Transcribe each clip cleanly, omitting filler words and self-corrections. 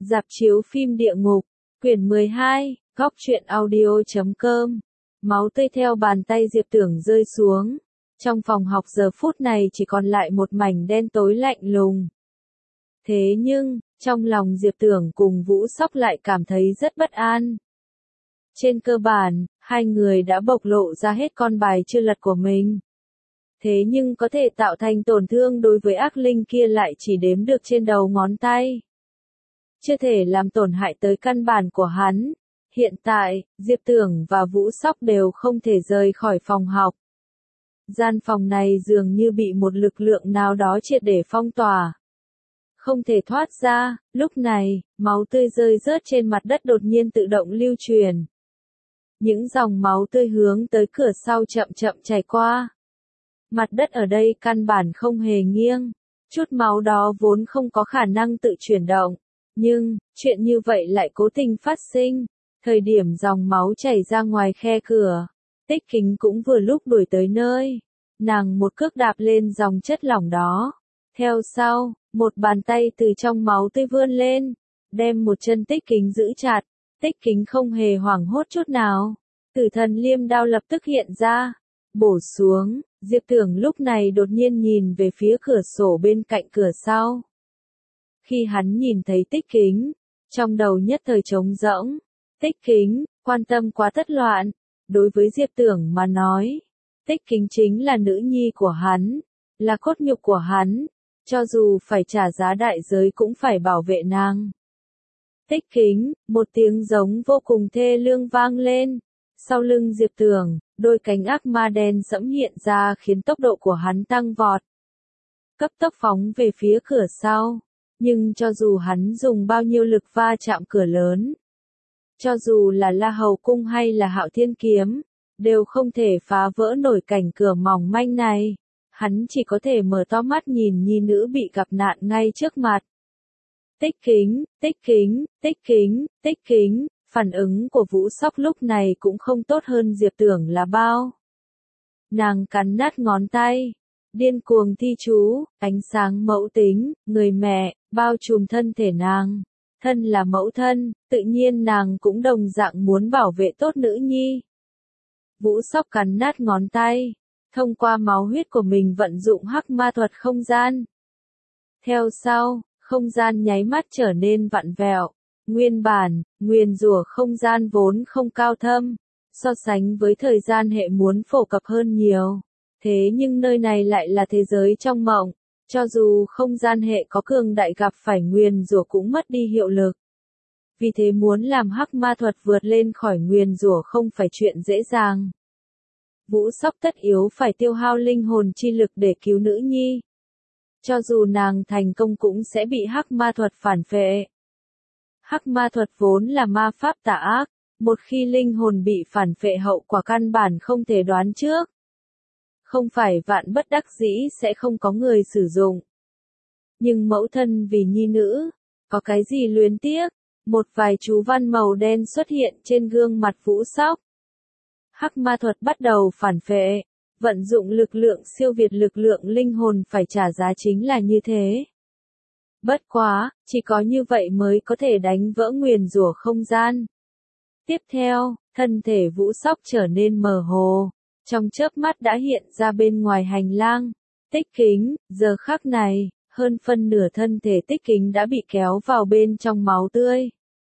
Rạp chiếu phim địa ngục, quyển 12, góc truyện audio.com. Máu tươi theo bàn tay Diệp Tưởng rơi xuống. Trong phòng học giờ phút này chỉ còn lại một mảnh đen tối lạnh lùng. Thế nhưng, trong lòng Diệp Tưởng cùng Vũ Sóc lại cảm thấy rất bất an. Trên cơ bản, hai người đã bộc lộ ra hết con bài chưa lật của mình. Thế nhưng có thể tạo thành tổn thương đối với ác linh kia lại chỉ đếm được trên đầu ngón tay. Chưa thể làm tổn hại tới căn bản của hắn. Hiện tại, Diệp Tưởng và Vũ Sóc đều không thể rời khỏi phòng học. Gian phòng này dường như bị một lực lượng nào đó triệt để phong tỏa. Không thể thoát ra, lúc này, máu tươi rơi rớt trên mặt đất đột nhiên tự động lưu truyền. Những dòng máu tươi hướng tới cửa sau chậm chậm chảy qua. Mặt đất ở đây căn bản không hề nghiêng. Chút máu đó vốn không có khả năng tự chuyển động. Nhưng, chuyện như vậy lại cố tình phát sinh. Thời điểm dòng máu chảy ra ngoài khe cửa, Tích Kính cũng vừa lúc đuổi tới nơi. Nàng một cước đạp lên dòng chất lỏng đó. Theo sau, một bàn tay từ trong máu tươi vươn lên, đem một chân Tích Kính giữ chặt. Tích Kính không hề hoảng hốt chút nào. Tử thần liêm đao lập tức hiện ra, bổ xuống. Diệp Tưởng lúc này đột nhiên nhìn về phía cửa sổ bên cạnh cửa sau. Khi hắn nhìn thấy Tích Kính, trong đầu nhất thời trống rỗng. Tích Kính, quan tâm quá tất loạn. Đối với Diệp Tưởng mà nói, Tích Kính chính là nữ nhi của hắn, là cốt nhục của hắn, cho dù phải trả giá đại giới cũng phải bảo vệ nàng. Tích Kính, một tiếng giống vô cùng thê lương vang lên. Sau lưng Diệp Tưởng, đôi cánh ác ma đen sẫm hiện ra khiến tốc độ của hắn tăng vọt. Cấp tốc phóng về phía cửa sau. Nhưng cho dù hắn dùng bao nhiêu lực va chạm cửa lớn, cho dù là La Hầu Cung hay là Hạo Thiên Kiếm, đều không thể phá vỡ nổi cảnh cửa mỏng manh này. Hắn chỉ có thể mở to mắt nhìn nhi nữ bị gặp nạn ngay trước mặt. Tích Kính, Tích Kính, Tích Kính, Tích Kính. Phản ứng của Vũ Sóc lúc này cũng không tốt hơn Diệp Tưởng là bao. Nàng cắn nát ngón tay, điên cuồng thi chú, ánh sáng mẫu tính, người mẹ, bao trùm thân thể nàng. Thân là mẫu thân, tự nhiên nàng cũng đồng dạng muốn bảo vệ tốt nữ nhi. Vũ Sóc cắn nát ngón tay, thông qua máu huyết của mình vận dụng hắc ma thuật không gian. Theo sau, không gian nháy mắt trở nên vặn vẹo. Nguyên bản, nguyền rủa không gian vốn không cao thâm, so sánh với thời gian hệ muốn phổ cập hơn nhiều. Thế nhưng nơi này lại là thế giới trong mộng, cho dù không gian hệ có cường đại gặp phải nguyền rủa cũng mất đi hiệu lực. Vì thế muốn làm hắc ma thuật vượt lên khỏi nguyền rủa không phải chuyện dễ dàng. Vũ Sóc tất yếu phải tiêu hao linh hồn chi lực để cứu nữ nhi. Cho dù nàng thành công cũng sẽ bị hắc ma thuật phản phệ. Hắc ma thuật vốn là ma pháp tà ác, một khi linh hồn bị phản phệ hậu quả căn bản không thể đoán trước. Không phải vạn bất đắc dĩ sẽ không có người sử dụng. Nhưng mẫu thân vì nhi nữ, có cái gì luyến tiếc, một vài chú văn màu đen xuất hiện trên gương mặt Vũ Sóc. Hắc ma thuật bắt đầu phản phệ, vận dụng lực lượng siêu việt lực lượng linh hồn phải trả giá chính là như thế. Bất quá, chỉ có như vậy mới có thể đánh vỡ nguyền rủa không gian. Tiếp theo, thân thể Vũ Sóc trở nên mờ hồ, trong chớp mắt đã hiện ra bên ngoài hành lang. Tích Kính, giờ khắc này, hơn phân nửa thân thể Tích Kính đã bị kéo vào bên trong máu tươi.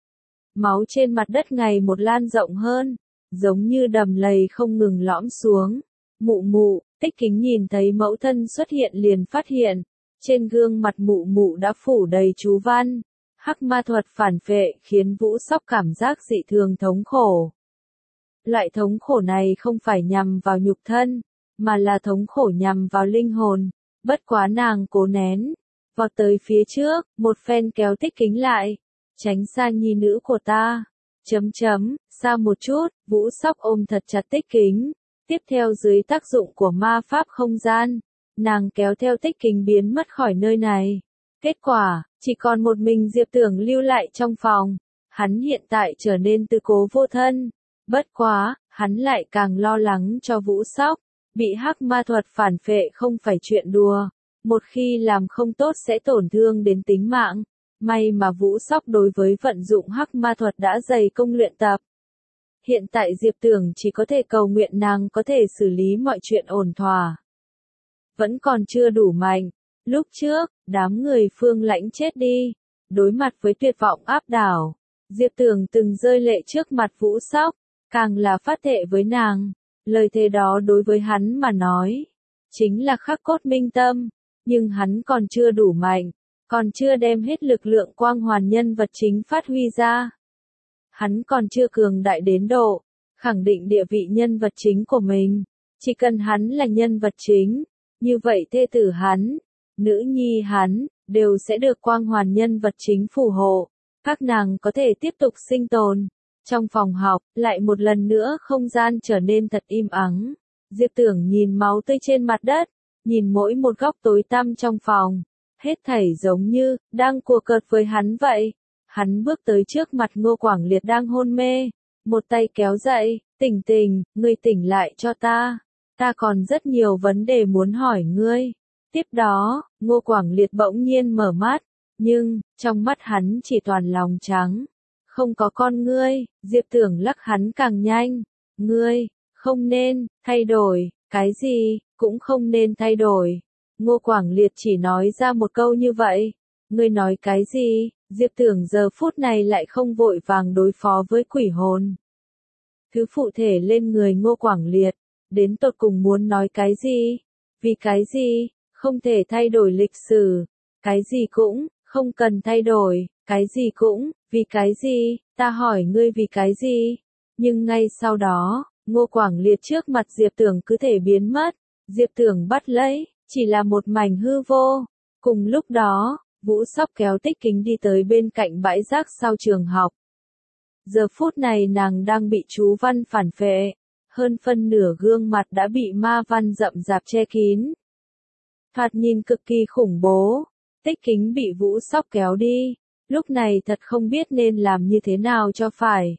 Máu trên mặt đất ngày một lan rộng hơn, giống như đầm lầy không ngừng lõm xuống. Mụ mụ, Tích Kính nhìn thấy mẫu thân xuất hiện liền phát hiện. Trên gương mặt mụ mụ đã phủ đầy chú văn. Hắc ma thuật phản phệ khiến Vũ Sóc cảm giác dị thường thống khổ. Loại thống khổ này không phải nhằm vào nhục thân, mà là thống khổ nhằm vào linh hồn. Bất quá nàng cố nén, vọt tới phía trước, một phen kéo Tích Kính lại. Tránh xa nhi nữ của ta. Xa một chút, Vũ Sóc ôm thật chặt Tích Kính. Tiếp theo dưới tác dụng của ma pháp không gian, nàng kéo theo Tích Kính biến mất khỏi nơi này. Kết quả, chỉ còn một mình Diệp Tưởng lưu lại trong phòng. Hắn hiện tại trở nên tư cố vô thân. Bất quá, hắn lại càng lo lắng cho Vũ Sóc. Bị hắc ma thuật phản phệ không phải chuyện đùa. Một khi làm không tốt sẽ tổn thương đến tính mạng. May mà Vũ Sóc đối với vận dụng hắc ma thuật đã dày công luyện tập. Hiện tại Diệp Tưởng chỉ có thể cầu nguyện nàng có thể xử lý mọi chuyện ổn thỏa. Vẫn còn chưa đủ mạnh. Lúc trước, đám người Phương Lãnh chết đi. Đối mặt với tuyệt vọng áp đảo, Diệp Tưởng từng rơi lệ trước mặt Vũ Sóc, càng là phát thệ với nàng. Lời thề đó đối với hắn mà nói, chính là khắc cốt minh tâm, nhưng hắn còn chưa đủ mạnh, còn chưa đem hết lực lượng quang hoàn nhân vật chính phát huy ra. Hắn còn chưa cường đại đến độ, khẳng định địa vị nhân vật chính của mình, chỉ cần hắn là nhân vật chính, như vậy thê tử hắn, nữ nhi hắn, đều sẽ được quang hoàn nhân vật chính phù hộ, các nàng có thể tiếp tục sinh tồn. Trong phòng học, lại một lần nữa không gian trở nên thật im ắng. Diệp Tưởng nhìn máu tươi trên mặt đất, nhìn mỗi một góc tối tăm trong phòng, hết thảy giống như đang cùa cợt với hắn vậy. Hắn bước tới trước mặt Ngô Quảng Liệt đang hôn mê, một tay kéo dậy, "Tỉnh tỉnh, ngươi tỉnh lại cho ta còn rất nhiều vấn đề muốn hỏi ngươi." Tiếp đó, Ngô Quảng Liệt bỗng nhiên mở mắt, nhưng trong mắt hắn chỉ toàn lòng trắng, không có con ngươi. Diệp Tưởng lắc hắn càng nhanh, "Ngươi không nên thay đổi, cái gì cũng không nên thay đổi." Ngô Quảng Liệt chỉ nói ra một câu như vậy. "Ngươi nói cái gì?" Diệp Tưởng giờ phút này lại không vội vàng đối phó với quỷ hồn. Thứ phụ thể lên người Ngô Quảng Liệt, đến tột cùng muốn nói cái gì? Vì cái gì không thể thay đổi lịch sử? Cái gì cũng không cần thay đổi, cái gì cũng, vì cái gì? Ta hỏi ngươi vì cái gì? Nhưng ngay sau đó, Ngô Quảng Liệt trước mặt Diệp Tưởng cứ thể biến mất. Diệp Tưởng bắt lấy, chỉ là một mảnh hư vô. Cùng lúc đó, Vũ Sóc kéo Tích Kính đi tới bên cạnh bãi rác sau trường học. Giờ phút này nàng đang bị chú văn phản phệ, hơn phân nửa gương mặt đã bị ma văn rậm rạp che kín. Thoạt nhìn cực kỳ khủng bố. Tích Kính bị Vũ Sóc kéo đi, lúc này thật không biết nên làm như thế nào cho phải.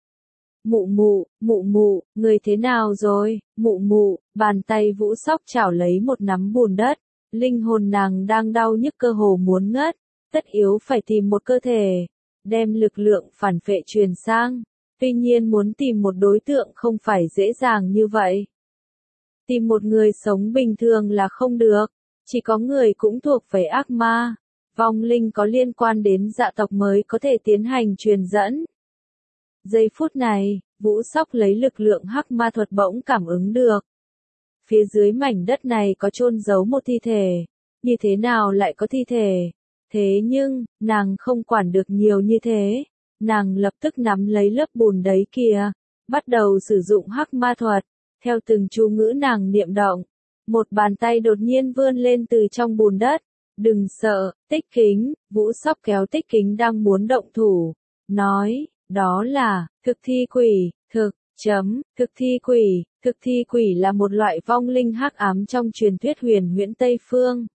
"Mụ mụ, người thế nào rồi?" "Mụ mụ." Bàn tay Vũ Sóc chảo lấy một nắm bùn đất, linh hồn nàng đang đau nhức cơ hồ muốn ngất, tất yếu phải tìm một cơ thể, đem lực lượng phản phệ truyền sang. Tuy nhiên muốn tìm một đối tượng không phải dễ dàng như vậy. Tìm một người sống bình thường là không được, chỉ có người cũng thuộc về ác ma, vong linh có liên quan đến dạ tộc mới có thể tiến hành truyền dẫn. Giây phút này, Vũ Sóc lấy lực lượng hắc ma thuật bỗng cảm ứng được. Phía dưới mảnh đất này có chôn giấu một thi thể, như thế nào lại có thi thể? Thế nhưng, nàng không quản được nhiều như thế, nàng lập tức nắm lấy lớp bùn đấy kìa, bắt đầu sử dụng hắc ma thuật, theo từng chú ngữ nàng niệm động. Một bàn tay đột nhiên vươn lên từ trong bùn đất, "Đừng sợ, Tích Kính." Vũ Sóc kéo Tích Kính đang muốn động thủ, nói, "Đó là thực thi quỷ, thực thi quỷ là một loại vong linh hắc ám trong truyền thuyết huyền huyễn Tây Phương.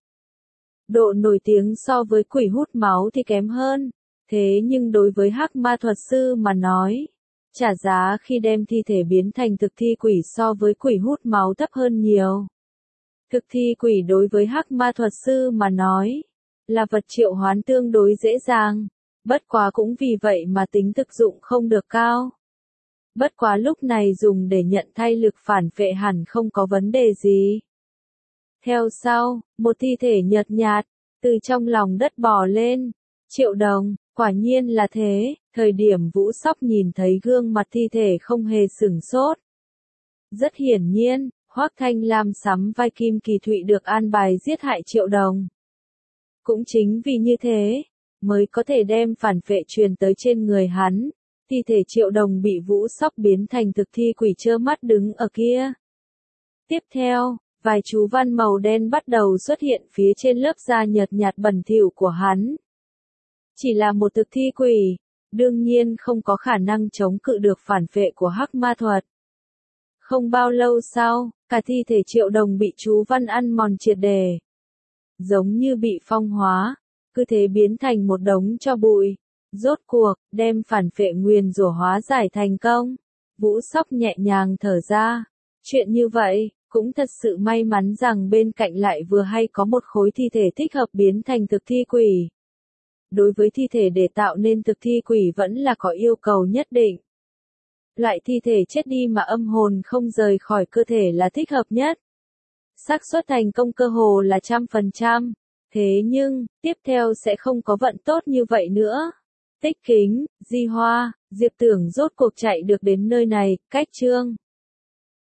Độ nổi tiếng so với quỷ hút máu thì kém hơn, thế nhưng đối với hắc ma thuật sư mà nói, trả giá khi đem thi thể biến thành thực thi quỷ so với quỷ hút máu thấp hơn nhiều. Thực thi quỷ đối với hắc ma thuật sư mà nói, là vật triệu hoán tương đối dễ dàng, bất quá cũng vì vậy mà tính thực dụng không được cao. Bất quá lúc này dùng để nhận thay lực phản phệ hẳn không có vấn đề gì. Theo sau, một thi thể nhợt nhạt, từ trong lòng đất bò lên. Triệu Đồng, quả nhiên là thế. Thời điểm Vũ Sóc nhìn thấy gương mặt thi thể không hề sửng sốt. Rất hiển nhiên, Hoắc Thanh Lam sắm vai Kim Kỳ Thụy được an bài giết hại Triệu Đồng. Cũng chính vì như thế, mới có thể đem phản phệ truyền tới trên người hắn. Thi thể Triệu Đồng bị Vũ Sóc biến thành thực thi quỷ trơ mắt đứng ở kia. Tiếp theo, vài chú văn màu đen bắt đầu xuất hiện phía trên lớp da nhợt nhạt bẩn thỉu của hắn. Chỉ là một thực thi quỷ, đương nhiên không có khả năng chống cự được phản phệ của hắc ma thuật. Không bao lâu sau, cả thi thể Triệu Đồng bị chú văn ăn mòn triệt để. Giống như bị phong hóa, cứ thế biến thành một đống tro bụi. Rốt cuộc, đem phản phệ nguyền rủa hóa giải thành công. Vũ Sóc nhẹ nhàng thở ra. Chuyện như vậy, cũng thật sự may mắn rằng bên cạnh lại vừa hay có một khối thi thể thích hợp biến thành thực thi quỷ. đối với thi thể để tạo nên thực thi quỷ vẫn là có yêu cầu nhất định. Loại thi thể chết đi mà âm hồn không rời khỏi cơ thể là thích hợp nhất. Xác suất thành công cơ hồ là 100%. Thế nhưng, tiếp theo sẽ không có vận tốt như vậy nữa. Tích Kính, Di Hoa, Diệp Tưởng rốt cuộc chạy được đến nơi này, cách Chương